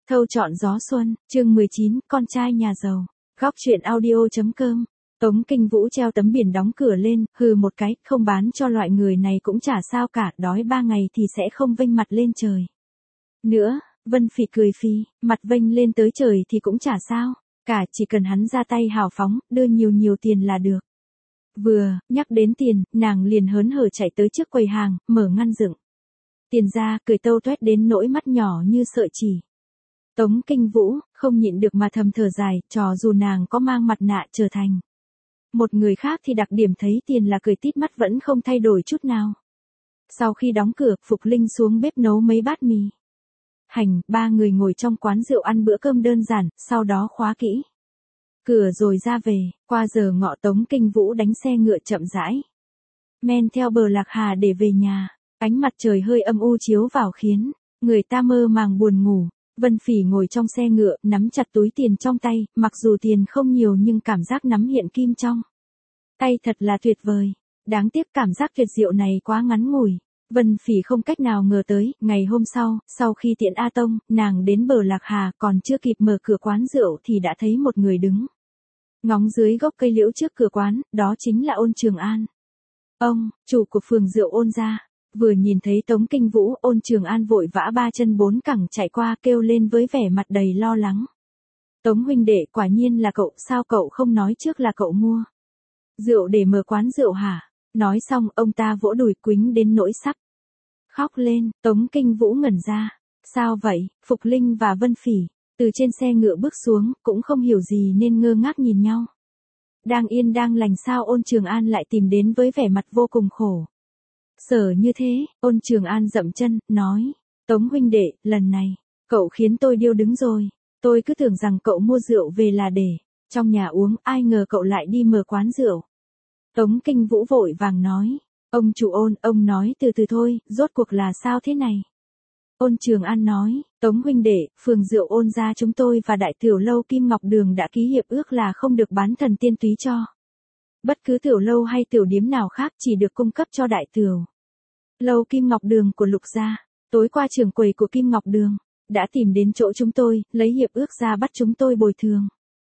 Thâu chọn gió xuân, chương 19, con trai nhà giàu. Góc chuyện audio.com. Tống Kinh Vũ treo tấm biển đóng cửa lên, hừ một cái, không bán cho loại người này cũng chả sao cả, đói 3 ngày thì sẽ không vênh mặt lên trời. Nữa, Vân Phỉ cười phì, mặt vênh lên tới trời thì cũng chả sao, cả chỉ cần hắn ra tay hào phóng, đưa nhiều tiền là được. Vừa nhắc đến tiền, nàng liền hớn hở chạy tới trước quầy hàng, mở ngăn dựng tiền ra, cười tâu toét đến nỗi mắt nhỏ như sợi chỉ. Tống Kinh Vũ không nhịn được mà thầm thở dài, trò dù nàng có mang mặt nạ trở thành một người khác thì đặc điểm thấy tiền là cười tít mắt vẫn không thay đổi chút nào. Sau khi đóng cửa, Phục Linh xuống bếp nấu mấy bát mì hành, 3 người ngồi trong quán rượu ăn bữa cơm đơn giản, sau đó khóa kỹ cửa rồi ra về. Qua giờ ngọ, Tống Kinh Vũ đánh xe ngựa chậm rãi men theo bờ Lạc Hà để về nhà. Ánh mặt trời hơi âm u chiếu vào khiến người ta mơ màng buồn ngủ. Vân Phỉ ngồi trong xe ngựa, nắm chặt túi tiền trong tay, mặc dù tiền không nhiều nhưng cảm giác nắm hiện kim trong tay thật là tuyệt vời. Đáng tiếc cảm giác tuyệt diệu này quá ngắn ngủi. Vân Phỉ không cách nào ngờ tới, ngày hôm sau khi tiễn A Tông, nàng đến bờ Lạc Hà, còn chưa kịp mở cửa quán rượu thì đã thấy một người đứng ngóng dưới gốc cây liễu trước cửa quán, đó chính là Ôn Trường An. Ông, chủ của phường rượu Ôn gia. Vừa nhìn thấy Tống Kinh Vũ, Ôn Trường An vội vã 3 chân 4 cẳng chạy qua, kêu lên với vẻ mặt đầy lo lắng. Tống huynh đệ, quả nhiên là cậu, sao cậu không nói trước là cậu mua rượu để mở quán rượu hả? Nói xong, ông ta vỗ đùi quýnh đến nỗi sắp khóc lên. Tống Kinh Vũ ngẩn ra. Sao vậy? Phục Linh và Vân Phỉ từ trên xe ngựa bước xuống, cũng không hiểu gì nên ngơ ngác nhìn nhau. Đang yên đang lành sao Ôn Trường An lại tìm đến với vẻ mặt vô cùng khổ sở như thế. Ôn Trường An dậm chân, nói, Tống huynh đệ, lần này, cậu khiến tôi điêu đứng rồi. Tôi cứ tưởng rằng cậu mua rượu về là để trong nhà uống, ai ngờ cậu lại đi mở quán rượu. Tống Kinh Vũ vội vàng nói, ông chủ Ôn, ông nói từ từ thôi, rốt cuộc là sao thế này? Ôn Trường An nói, Tống huynh đệ, phường rượu Ôn gia chúng tôi và đại tiểu lâu Kim Ngọc Đường đã ký hiệp ước là không được bán thần tiên túy cho bất cứ tiểu lâu hay tiểu điếm nào khác, chỉ được cung cấp cho đại tiểu lâu Kim Ngọc Đường của Lục gia. Tối qua trưởng quầy của Kim Ngọc Đường đã tìm đến chỗ chúng tôi, lấy hiệp ước ra bắt chúng tôi bồi thường.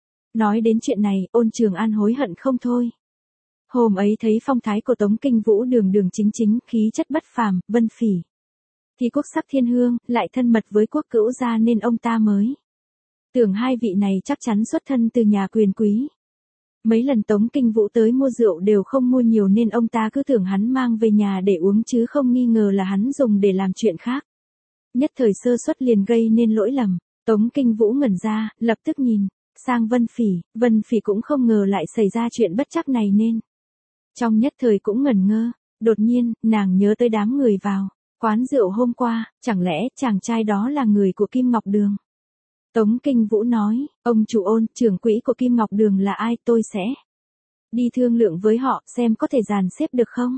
Nói đến chuyện này, Ôn Trường An hối hận không thôi. Hôm ấy thấy phong thái của Tống Kinh Vũ đường đường chính, khí chất bất phàm. Vân Phỉ thì quốc sắc thiên hương, lại thân mật với Quốc Cữu gia nên ông ta mới tưởng hai vị này chắc chắn xuất thân từ nhà quyền quý. Mấy lần Tống Kinh Vũ tới mua rượu đều không mua nhiều nên ông ta cứ tưởng hắn mang về nhà để uống chứ không nghi ngờ là hắn dùng để làm chuyện khác. Nhất thời sơ suất liền gây nên lỗi lầm. Tống Kinh Vũ ngẩn ra, lập tức nhìn sang Vân Phỉ cũng không ngờ lại xảy ra chuyện bất trắc này nên trong nhất thời cũng ngẩn ngơ. Đột nhiên, nàng nhớ tới đám người vào quán rượu hôm qua, chẳng lẽ chàng trai đó là người của Kim Ngọc Đường? Tống Kinh Vũ nói, ông chủ Ôn, trưởng quỹ của Kim Ngọc Đường là ai, tôi sẽ đi thương lượng với họ, xem có thể dàn xếp được không?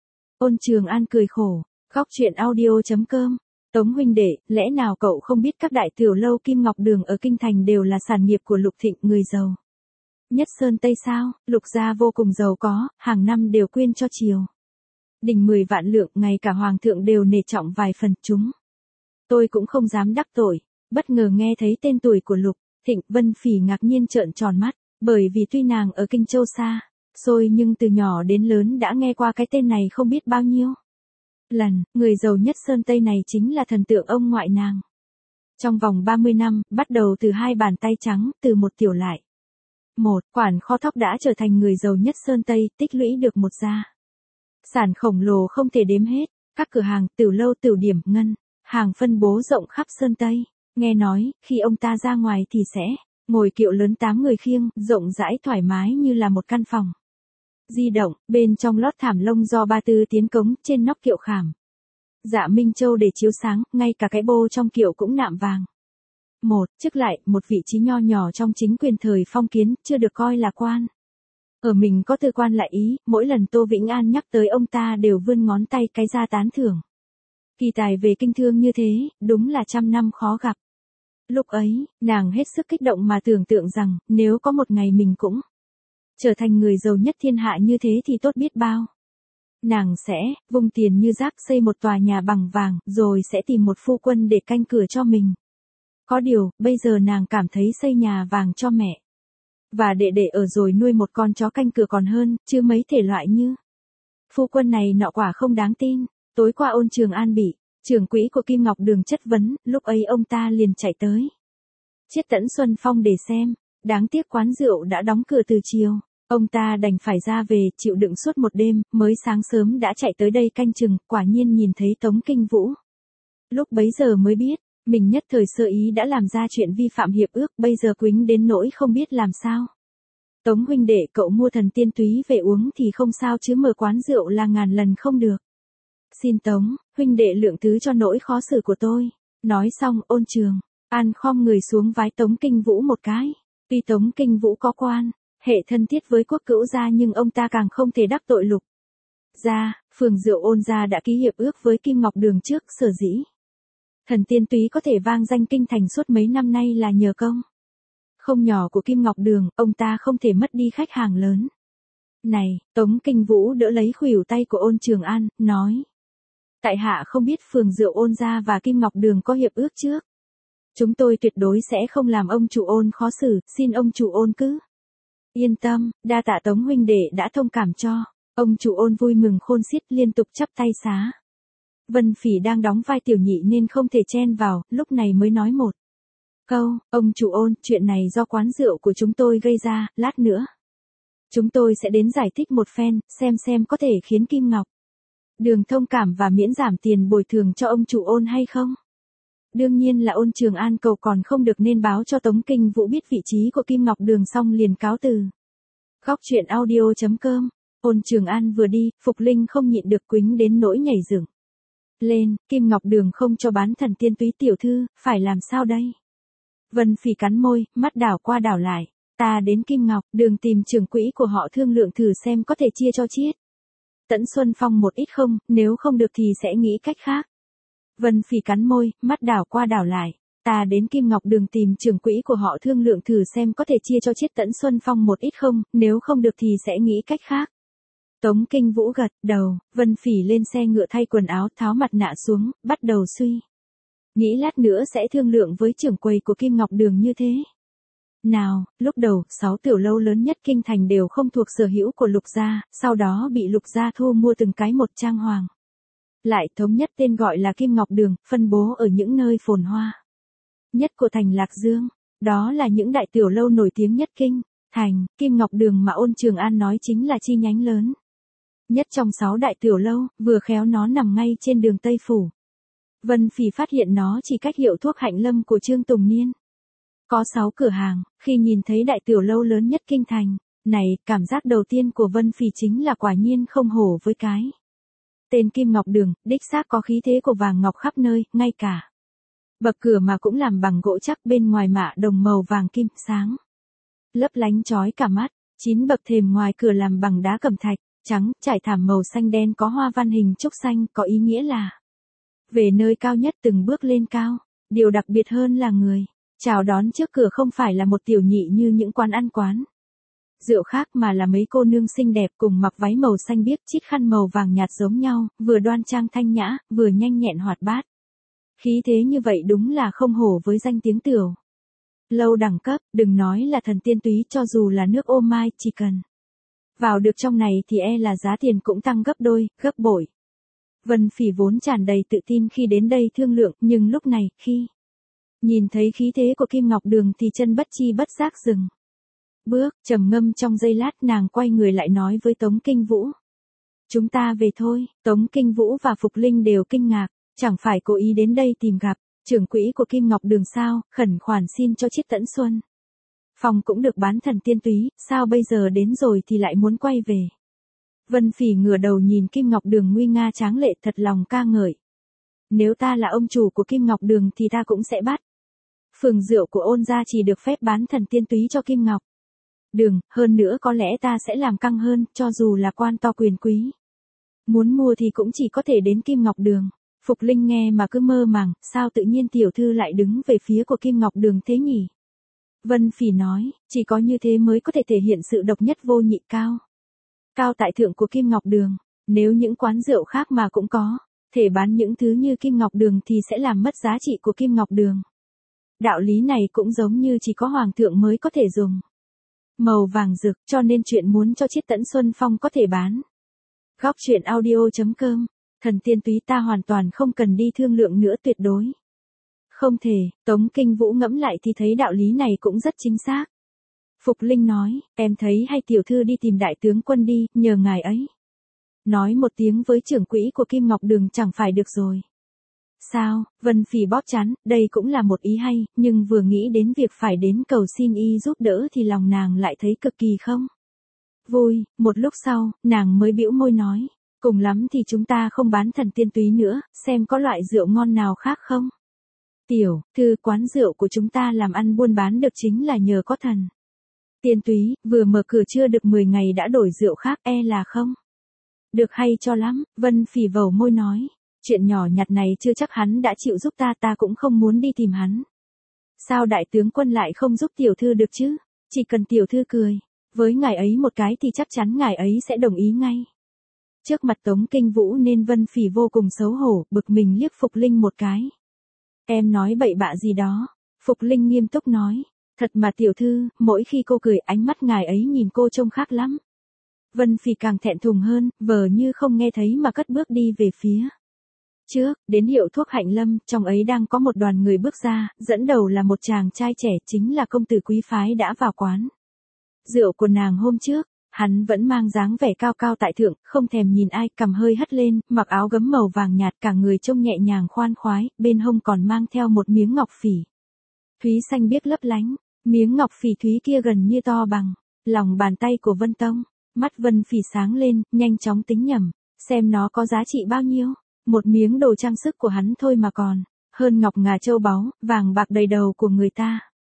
Ôn Trường An cười khổ. Góc chuyện audio.com. Tống huynh đệ, lẽ nào cậu không biết các đại tiểu lâu Kim Ngọc Đường ở Kinh Thành đều là sản nghiệp của Lục Thịnh, người giàu nhất Sơn Tây sao? Lục gia vô cùng giàu có, hàng năm đều quyên cho triều đình 10 vạn lượng, ngay cả hoàng thượng đều nể trọng vài phần. Tôi cũng không dám đắc tội. Bất ngờ nghe thấy tên tuổi của Lục Thịnh, Vân Phỉ ngạc nhiên trợn tròn mắt, bởi vì tuy nàng ở Kinh Châu xa xôi nhưng từ nhỏ đến lớn đã nghe qua cái tên này không biết bao nhiêu lần. Người giàu nhất Sơn Tây này chính là thần tượng ông ngoại nàng. Trong vòng 30 năm, bắt đầu từ 2 bàn tay trắng, từ một tiểu lại một quản kho thóc đã trở thành người giàu nhất Sơn Tây, tích lũy được một gia sản khổng lồ không thể đếm hết. Các cửa hàng, tiểu lâu, tiểu điểm, ngân hàng phân bố rộng khắp Sơn Tây. Nghe nói, khi ông ta ra ngoài thì sẽ ngồi kiệu lớn 8 người khiêng, rộng rãi thoải mái như là một căn phòng di động, bên trong lót thảm lông do Ba Tư tiến cống, trên nóc kiệu khảm dạ minh châu để chiếu sáng, ngay cả cái bô trong kiệu cũng nạm vàng. Trước lại, một vị trí nho nhỏ trong chính quyền thời phong kiến, chưa được coi là quan. Ở mình có tư quan lại ý, mỗi lần Tô Vĩnh An nhắc tới ông ta đều vươn ngón tay cái ra tán thưởng. Kỳ tài về kinh thương như thế, đúng là 100 năm khó gặp. Lúc ấy, nàng hết sức kích động mà tưởng tượng rằng, nếu có một ngày mình cũng trở thành người giàu nhất thiên hạ như thế thì tốt biết bao. Nàng sẽ vung tiền như rác xây một tòa nhà bằng vàng, rồi sẽ tìm một phu quân để canh cửa cho mình. Có điều, bây giờ nàng cảm thấy xây nhà vàng cho mẹ và đệ đệ ở rồi nuôi một con chó canh cửa còn hơn, chứ mấy thể loại như phu quân này nọ quả không đáng tin. Tối qua Ôn Trường An bị trưởng quỹ của Kim Ngọc Đường chất vấn, lúc ấy ông ta liền chạy tới Chiết Tẫn Xuân Phong để xem. Đáng tiếc quán rượu đã đóng cửa từ chiều. Ông ta đành phải ra về, chịu đựng suốt một đêm, mới sáng sớm đã chạy tới đây canh chừng, quả nhiên nhìn thấy Tống Kinh Vũ. Lúc bấy giờ mới biết, mình nhất thời sơ ý đã làm ra chuyện vi phạm hiệp ước, bây giờ quýnh đến nỗi không biết làm sao. Tống huynh đệ, cậu mua Thần Tiên Túy về uống thì không sao chứ mở quán rượu là ngàn lần không được. Xin Tống huynh đệ lượng thứ cho nỗi khó xử của tôi. Nói xong, Ôn Trường An khom người xuống vái Tống Kinh Vũ một cái. Tuy Tống Kinh Vũ có quan hệ thân thiết với Quốc Cữu gia nhưng ông ta càng không thể đắc tội Lục gia. Phường rượu Ôn gia đã ký hiệp ước với Kim Ngọc Đường trước, sở dĩ Thần Tiên Túy có thể vang danh kinh thành suốt mấy năm nay là nhờ công không nhỏ của Kim Ngọc Đường, ông ta không thể mất đi khách hàng lớn này. Tống Kinh Vũ đỡ lấy khuỷu tay của Ôn Trường An, nói: tại hạ không biết phường rượu Ôn gia và Kim Ngọc Đường có hiệp ước trước. Chúng tôi tuyệt đối sẽ không làm ông chủ Ôn khó xử, xin ông chủ Ôn cứ yên tâm, đa tạ Tống huynh đệ đã thông cảm cho. Ông chủ Ôn vui mừng khôn xiết, liên tục chắp tay xá. Vân Phỉ đang đóng vai tiểu nhị nên không thể chen vào, lúc này mới nói một câu: ông chủ Ôn, chuyện này do quán rượu của chúng tôi gây ra, lát nữa chúng tôi sẽ đến giải thích một phen, xem có thể khiến Kim Ngọc Đường thông cảm và miễn giảm tiền bồi thường cho ông chủ Ôn hay không. Đương nhiên là Ôn Trường An cầu còn không được nên báo cho Tống Kinh Vũ biết vị trí của Kim Ngọc Đường xong liền cáo từ. Góc truyện audio.com. Ôn Trường An vừa đi, Phục Linh không nhịn được quýnh đến nỗi nhảy dựng lên. Kim Ngọc Đường không cho bán Thần Tiên Túy tiểu thư, phải làm sao đây? Vân Phỉ cắn môi, mắt đảo qua đảo lại. Ta đến Kim Ngọc Đường tìm trưởng quỹ của họ thương lượng thử xem có thể chia cho Chiết Tẫn Xuân Phong một ít không, nếu không được thì sẽ nghĩ cách khác. Vân Phỉ cắn môi, mắt đảo qua đảo lại. Ta đến Kim Ngọc Đường tìm trưởng quỹ của họ thương lượng thử xem có thể chia cho Chiết Tẫn Xuân Phong một ít không, nếu không được thì sẽ nghĩ cách khác. Tống Kinh Vũ gật đầu, Vân Phỉ lên xe ngựa thay quần áo, tháo mặt nạ xuống, bắt đầu suy nghĩ lát nữa sẽ thương lượng với trưởng quầy của Kim Ngọc Đường như thế nào. Lúc đầu, 6 tiểu lâu lớn nhất kinh thành đều không thuộc sở hữu của Lục gia, sau đó bị Lục gia thu mua từng cái một trang hoàng. Lại thống nhất tên gọi là Kim Ngọc Đường, phân bố ở những nơi phồn hoa nhất của thành Lạc Dương. Đó là những đại tiểu lâu nổi tiếng nhất kinh thành. Kim Ngọc Đường mà Ôn Trường An nói chính là chi nhánh lớn nhất trong 6 đại tiểu lâu, vừa khéo nó nằm ngay trên đường Tây Phủ. Vân Phỉ phát hiện nó chỉ cách hiệu thuốc Hạnh Lâm của Trương Tùng Niên có 6 cửa hàng. Khi nhìn thấy đại tiểu lâu lớn nhất kinh thành này, cảm giác đầu tiên của Vân Phỉ chính là quả nhiên không hổ với cái tên Kim Ngọc Đường, đích xác có khí thế của vàng ngọc khắp nơi, ngay cả bậc cửa mà cũng làm bằng gỗ chắc, bên ngoài mạ đồng màu vàng kim sáng lấp lánh chói cả mắt. 9 bậc thềm ngoài cửa làm bằng đá cẩm thạch trắng, trải thảm màu xanh đen có hoa văn hình trúc xanh, có ý nghĩa là về nơi cao nhất từng bước lên cao. Điều đặc biệt hơn là người chào đón trước cửa không phải là một tiểu nhị như những quán ăn quán rượu khác, mà là mấy cô nương xinh đẹp cùng mặc váy màu xanh biếc, chít khăn màu vàng nhạt giống nhau, vừa đoan trang thanh nhã, vừa nhanh nhẹn hoạt bát. Khí thế như vậy đúng là không hổ với danh tiếng tiểu lâu đẳng cấp. Đừng nói là Thần Tiên Túy, cho dù là nước ô mai, chỉ cần vào được trong này thì e là giá tiền cũng tăng gấp đôi, gấp bội. Vân Phỉ vốn tràn đầy tự tin khi đến đây thương lượng, nhưng lúc này, khi nhìn thấy khí thế của Kim Ngọc Đường thì chân bất chi bất giác dừng bước, trầm ngâm trong giây lát, nàng quay người lại nói với Tống Kinh Vũ: chúng ta về thôi. Tống Kinh Vũ và Phục Linh đều kinh ngạc, chẳng phải cố ý đến đây tìm gặp trưởng quỹ của Kim Ngọc Đường sao, khẩn khoản xin cho Chiết Tẫn Xuân Phong cũng được bán Thần Tiên Túy, sao bây giờ đến rồi thì lại muốn quay về. Vân Phỉ ngửa đầu nhìn Kim Ngọc Đường nguy nga tráng lệ, thật lòng ca ngợi: nếu ta là ông chủ của Kim Ngọc Đường thì ta cũng sẽ bắt phường rượu của Ôn gia chỉ được phép bán Thần Tiên Túy cho Kim Ngọc Đường, hơn nữa có lẽ ta sẽ làm căng hơn, cho dù là quan to quyền quý muốn mua thì cũng chỉ có thể đến Kim Ngọc Đường. Phục Linh nghe mà cứ mơ màng, sao tự nhiên tiểu thư lại đứng về phía của Kim Ngọc Đường thế nhỉ? Vân Phỉ nói, chỉ có như thế mới có thể thể hiện sự độc nhất vô nhị, cao tại thượng của Kim Ngọc Đường. Nếu những quán rượu khác mà cũng có thể bán những thứ như Kim Ngọc Đường thì sẽ làm mất giá trị của Kim Ngọc Đường. Đạo lý này cũng giống như chỉ có hoàng thượng mới có thể dùng. Màu vàng rực, cho nên chuyện muốn cho Chiết Tẫn Xuân Phong có thể bán. Góc truyện audio.com. Thần tiên túy ta hoàn toàn không cần đi thương lượng nữa, tuyệt đối. Không thể. Tống Kinh Vũ ngẫm lại thì thấy đạo lý này cũng rất chính xác. Phục Linh nói, em thấy hay tiểu thư đi tìm đại tướng quân đi, nhờ ngài ấy. Nói một tiếng với trưởng quỹ của Kim Ngọc Đường chẳng phải được rồi. Sao? Vân Phỉ bóp chán, đây cũng là một ý hay, nhưng vừa nghĩ đến việc phải đến cầu xin y giúp đỡ thì lòng nàng lại thấy cực kỳ không vui. Một lúc sau, nàng mới bĩu môi nói, cùng lắm thì chúng ta không bán thần tiên túy nữa, xem có loại rượu ngon nào khác không. Tiểu thư, quán rượu của chúng ta làm ăn buôn bán được chính là nhờ có thần tiên túy, vừa mở cửa chưa được 10 ngày đã đổi rượu khác, e là không được hay cho lắm. Vân Phỉ vầu môi nói, chuyện nhỏ nhặt này chưa chắc hắn đã chịu giúp ta, ta cũng không muốn đi tìm hắn. Sao đại tướng quân lại không giúp tiểu thư được chứ? Chỉ cần tiểu thư cười với ngài ấy một cái thì chắc chắn ngài ấy sẽ đồng ý ngay. Trước mặt Tống Kinh Vũ nên Vân Phỉ vô cùng xấu hổ, bực mình liếc Phục Linh một cái. Em nói bậy bạ gì đó? Phục Linh nghiêm túc nói, thật mà tiểu thư, mỗi khi cô cười ánh mắt ngài ấy nhìn cô trông khác lắm. Vân Phỉ càng thẹn thùng hơn, vờ như không nghe thấy mà cất bước đi về phía trước, đến hiệu thuốc Hạnh Lâm, trong ấy đang có một đoàn người bước ra, dẫn đầu là một chàng trai trẻ, chính là công tử quý phái đã vào quán rượu của nàng hôm trước. Hắn vẫn mang dáng vẻ cao cao tại thượng, không thèm nhìn ai, cằm hơi hất lên, mặc áo gấm màu vàng nhạt, cả người trông nhẹ nhàng khoan khoái, bên hông còn mang theo một miếng ngọc phỉ thúy xanh biếc lấp lánh. Miếng ngọc phỉ thúy kia gần như to bằng lòng bàn tay của Vân Tông. Mắt Vân Phỉ sáng lên, nhanh chóng tính nhẩm, xem nó có giá trị bao nhiêu. Một miếng đồ trang sức của hắn thôi mà còn hơn ngọc ngà châu báu, vàng bạc đầy đầu của người ta.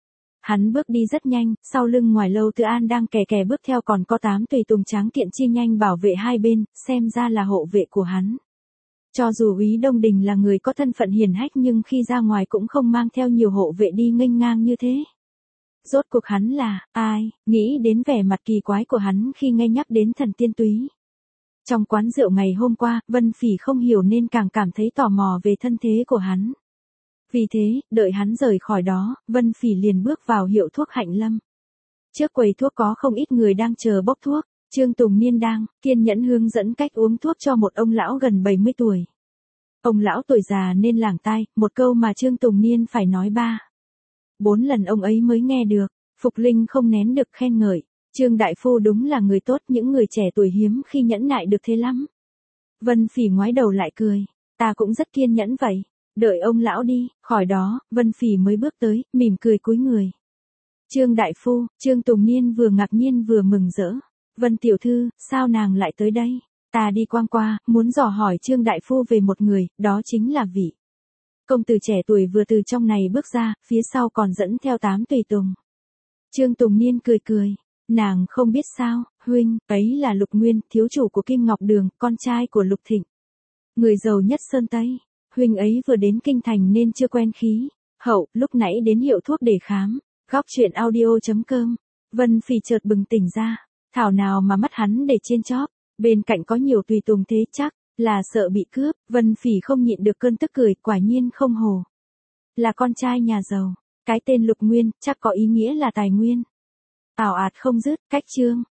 Hắn bước đi rất nhanh, sau lưng Ngoài Lâu Tư An đang kè kè bước theo còn có 8 tùy tùng tráng kiện chia nhanh bảo vệ hai bên, xem ra là hộ vệ của hắn. Cho dù Úy Đông Đình là người có thân phận hiển hách nhưng khi ra ngoài cũng không mang theo nhiều hộ vệ đi nghênh ngang như thế. Rốt cuộc hắn là ai? Nghĩ đến vẻ mặt kỳ quái của hắn khi nghe nhắc đến thần tiên túy trong quán rượu ngày hôm qua, Vân Phỉ không hiểu nên càng cảm thấy tò mò về thân thế của hắn. Vì thế, đợi hắn rời khỏi đó, Vân Phỉ liền bước vào hiệu thuốc Hạnh Lâm. Trước quầy thuốc có không ít người đang chờ bốc thuốc. Trương Tùng Niên đang kiên nhẫn hướng dẫn cách uống thuốc cho một ông lão gần 70 tuổi. Ông lão tuổi già nên lảng tai, một câu mà Trương Tùng Niên phải nói 3-4 lần ông ấy mới nghe được. Phục Linh không nén được khen ngợi, Trương đại phu đúng là người tốt, những người trẻ tuổi hiếm khi nhẫn nại được thế lắm. Vân Phỉ ngoái đầu lại cười, ta cũng rất kiên nhẫn vậy. Đợi ông lão đi khỏi đó, Vân Phỉ mới bước tới, mỉm cười cúi người. Trương đại phu. Trương Tùng Niên vừa ngạc nhiên vừa mừng rỡ. Vân tiểu thư, sao nàng lại tới đây? Ta đi quang qua, muốn dò hỏi Trương đại phu về một người, đó chính là vị công tử trẻ tuổi vừa từ trong này bước ra, phía sau còn dẫn theo 8 tùy tùng. Trương Tùng Niên cười cười, nàng không biết sao, huynh, ấy là Lục Nguyên, thiếu chủ của Kim Ngọc Đường, con trai của Lục Thịnh, người giàu nhất Sơn Tây. Huynh ấy vừa đến kinh thành nên chưa quen khí hậu, lúc nãy đến hiệu thuốc để khám. Góc truyện audio.com. Vân Phỉ chợt bừng tỉnh ra, thảo nào mà mắt hắn để trên chóp, bên cạnh có nhiều tùy tùng thế chắc là sợ bị cướp. Vân Phỉ không nhịn được cơn tức cười, quả nhiên không hồ là con trai nhà giàu. Cái tên Lục Nguyên chắc có ý nghĩa là tài nguyên ảo ạt không dứt. Cách chương